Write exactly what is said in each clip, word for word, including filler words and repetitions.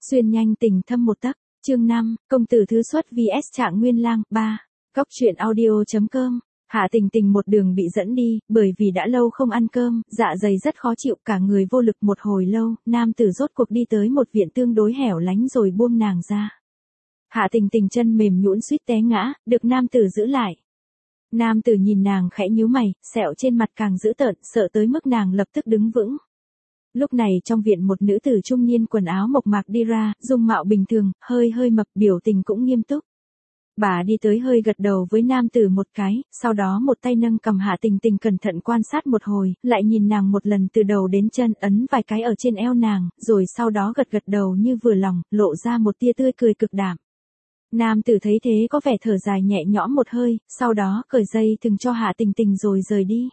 Xuyên nhanh tình thâm một tấc, chương năm, công tử thứ xuất vs Trạng Nguyên Lang, ba. Góc truyện audio.com. Hạ Tình Tình một đường bị dẫn đi, bởi vì đã lâu không ăn cơm, dạ dày rất khó chịu, cả người vô lực một hồi lâu, nam tử rốt cuộc đi tới một viện tương đối hẻo lánh rồi buông nàng ra. Hạ Tình Tình chân mềm nhũn suýt té ngã, được nam tử giữ lại. Nam tử nhìn nàng khẽ nhíu mày, sẹo trên mặt càng dữ tợn, sợ tới mức nàng lập tức đứng vững. Lúc này trong viện một nữ tử trung niên quần áo mộc mạc đi ra, dung mạo bình thường, hơi hơi mập, biểu tình cũng nghiêm túc. Bà đi tới hơi gật đầu với nam tử một cái, sau đó một tay nâng cầm Hạ Tình Tình cẩn thận quan sát một hồi, lại nhìn nàng một lần từ đầu đến chân, ấn vài cái ở trên eo nàng, rồi sau đó gật gật đầu như vừa lòng, lộ ra một tia tươi cười cực đạm. Nam tử thấy thế có vẻ thở dài nhẹ nhõm một hơi, sau đó cởi dây thừng cho Hạ Tình Tình rồi rời đi.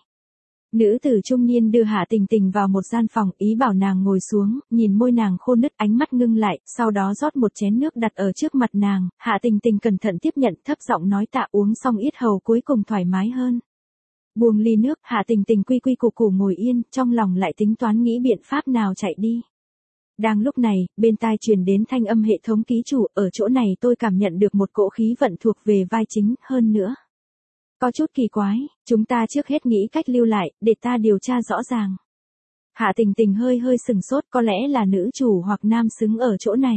Nữ tử trung niên đưa Hạ Tình Tình vào một gian phòng, ý bảo nàng ngồi xuống, nhìn môi nàng khô nứt, ánh mắt ngưng lại, sau đó rót một chén nước đặt ở trước mặt nàng, Hạ Tình Tình cẩn thận tiếp nhận, thấp giọng nói tạ, uống xong yết hầu cuối cùng thoải mái hơn. Buông ly nước, Hạ Tình Tình quy quy củ củ ngồi yên, trong lòng lại tính toán nghĩ biện pháp nào chạy đi. Đang lúc này, bên tai truyền đến thanh âm hệ thống ký chủ, ở chỗ này tôi cảm nhận được một cỗ khí vận thuộc về vai chính, hơn nữa. Có chút kỳ quái, chúng ta trước hết nghĩ cách lưu lại, để ta điều tra rõ ràng. Hạ Tình Tình hơi hơi sừng sốt, có lẽ là nữ chủ hoặc nam xứng ở chỗ này.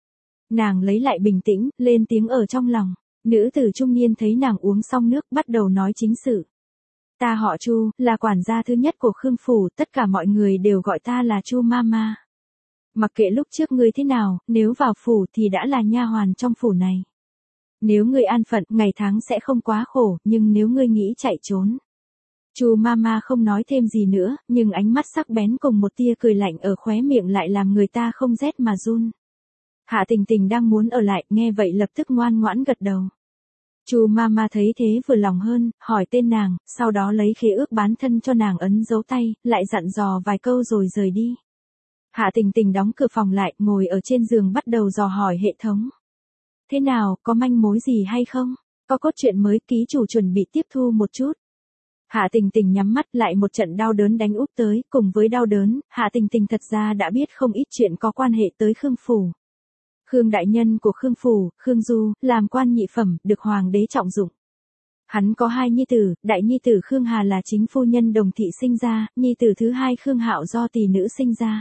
Nàng lấy lại bình tĩnh, lên tiếng ở trong lòng. Nữ tử trung niên thấy nàng uống xong nước, bắt đầu nói chính sự. Ta họ Chu, là quản gia thứ nhất của Khương Phủ, tất cả mọi người đều gọi ta là Chu Mama. Mặc kệ lúc trước ngươi thế nào, nếu vào phủ thì đã là nha hoàn trong phủ này. Nếu ngươi an phận, ngày tháng sẽ không quá khổ, nhưng nếu ngươi nghĩ chạy trốn. Chu Mama không nói thêm gì nữa, nhưng ánh mắt sắc bén cùng một tia cười lạnh ở khóe miệng lại làm người ta không rét mà run. Hạ Tình Tình đang muốn ở lại, nghe vậy lập tức ngoan ngoãn gật đầu. Chu Mama thấy thế vừa lòng hơn, hỏi tên nàng, sau đó lấy khế ước bán thân cho nàng ấn dấu tay, lại dặn dò vài câu rồi rời đi. Hạ Tình Tình đóng cửa phòng lại, ngồi ở trên giường bắt đầu dò hỏi hệ thống. Thế nào, có manh mối gì hay không? Có cốt truyện mới, ký chủ chuẩn bị tiếp thu một chút. Hạ Tình Tình nhắm mắt, lại một trận đau đớn đánh úp tới, cùng với đau đớn, Hạ Tình Tình thật ra đã biết không ít chuyện có quan hệ tới Khương Phủ. Khương đại nhân của Khương Phủ, Khương Du, làm quan nhị phẩm, được hoàng đế trọng dụng. Hắn có hai nhi tử, đại nhi tử Khương Hà là chính phu nhân Đồng Thị sinh ra, nhi tử thứ hai Khương Hạo do tỷ nữ sinh ra.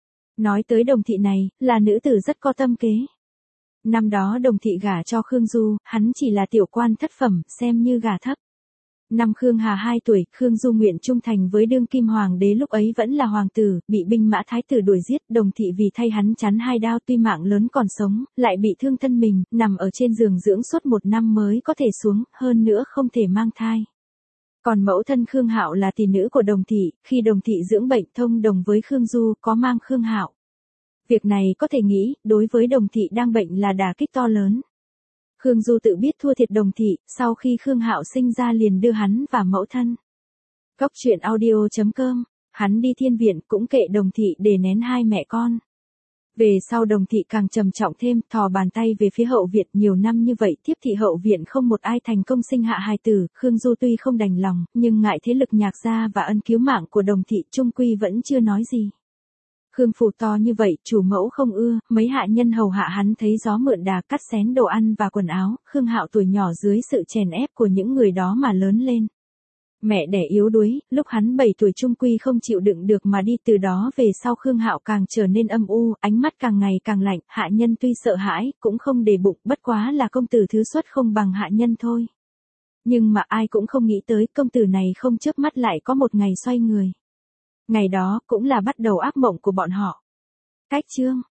Nói tới Đồng Thị này, là nữ tử rất có tâm kế. Năm đó Đồng Thị gả cho Khương Du, hắn chỉ là tiểu quan thất phẩm, xem như gả thấp. Năm Khương Hà hai tuổi, Khương Du nguyện trung thành với đương kim hoàng đế lúc ấy vẫn là hoàng tử, bị binh mã thái tử đuổi giết, Đồng Thị vì thay hắn chắn hai đao tuy mạng lớn còn sống, lại bị thương thân mình, nằm ở trên giường dưỡng suốt một năm mới có thể xuống, hơn nữa không thể mang thai. Còn mẫu thân Khương Hạo là tỷ nữ của Đồng Thị, khi Đồng Thị dưỡng bệnh thông đồng với Khương Du, có mang Khương Hạo. Việc này có thể nghĩ, đối với Đồng Thị đang bệnh là đả kích to lớn. Khương Du tự biết thua thiệt Đồng Thị, sau khi Khương Hạo sinh ra liền đưa hắn và mẫu thân. Góc truyện audio.com, hắn đi thiên viện cũng kệ Đồng Thị để nén hai mẹ con. Về sau Đồng Thị càng trầm trọng thêm, thò bàn tay về phía hậu viện, nhiều năm như vậy tiếp thị hậu viện không một ai thành công sinh hạ hài tử, Khương Du tuy không đành lòng, nhưng ngại thế lực nhạc gia và ân cứu mạng của Đồng Thị trung quy vẫn chưa nói gì. Khương Phủ to như vậy, chủ mẫu không ưa, mấy hạ nhân hầu hạ hắn thấy gió mượn đà cắt xén đồ ăn và quần áo, Khương Hạo tuổi nhỏ dưới sự chèn ép của những người đó mà lớn lên. Mẹ đẻ yếu đuối, lúc hắn bảy tuổi trung quy không chịu đựng được mà đi, từ đó về sau Khương Hạo càng trở nên âm u, ánh mắt càng ngày càng lạnh, hạ nhân tuy sợ hãi, cũng không để bụng, bất quá là công tử thứ xuất không bằng hạ nhân thôi. Nhưng mà ai cũng không nghĩ tới công tử này không chớp mắt lại có một ngày xoay người. Ngày đó cũng là bắt đầu ác mộng của bọn họ. Cách chương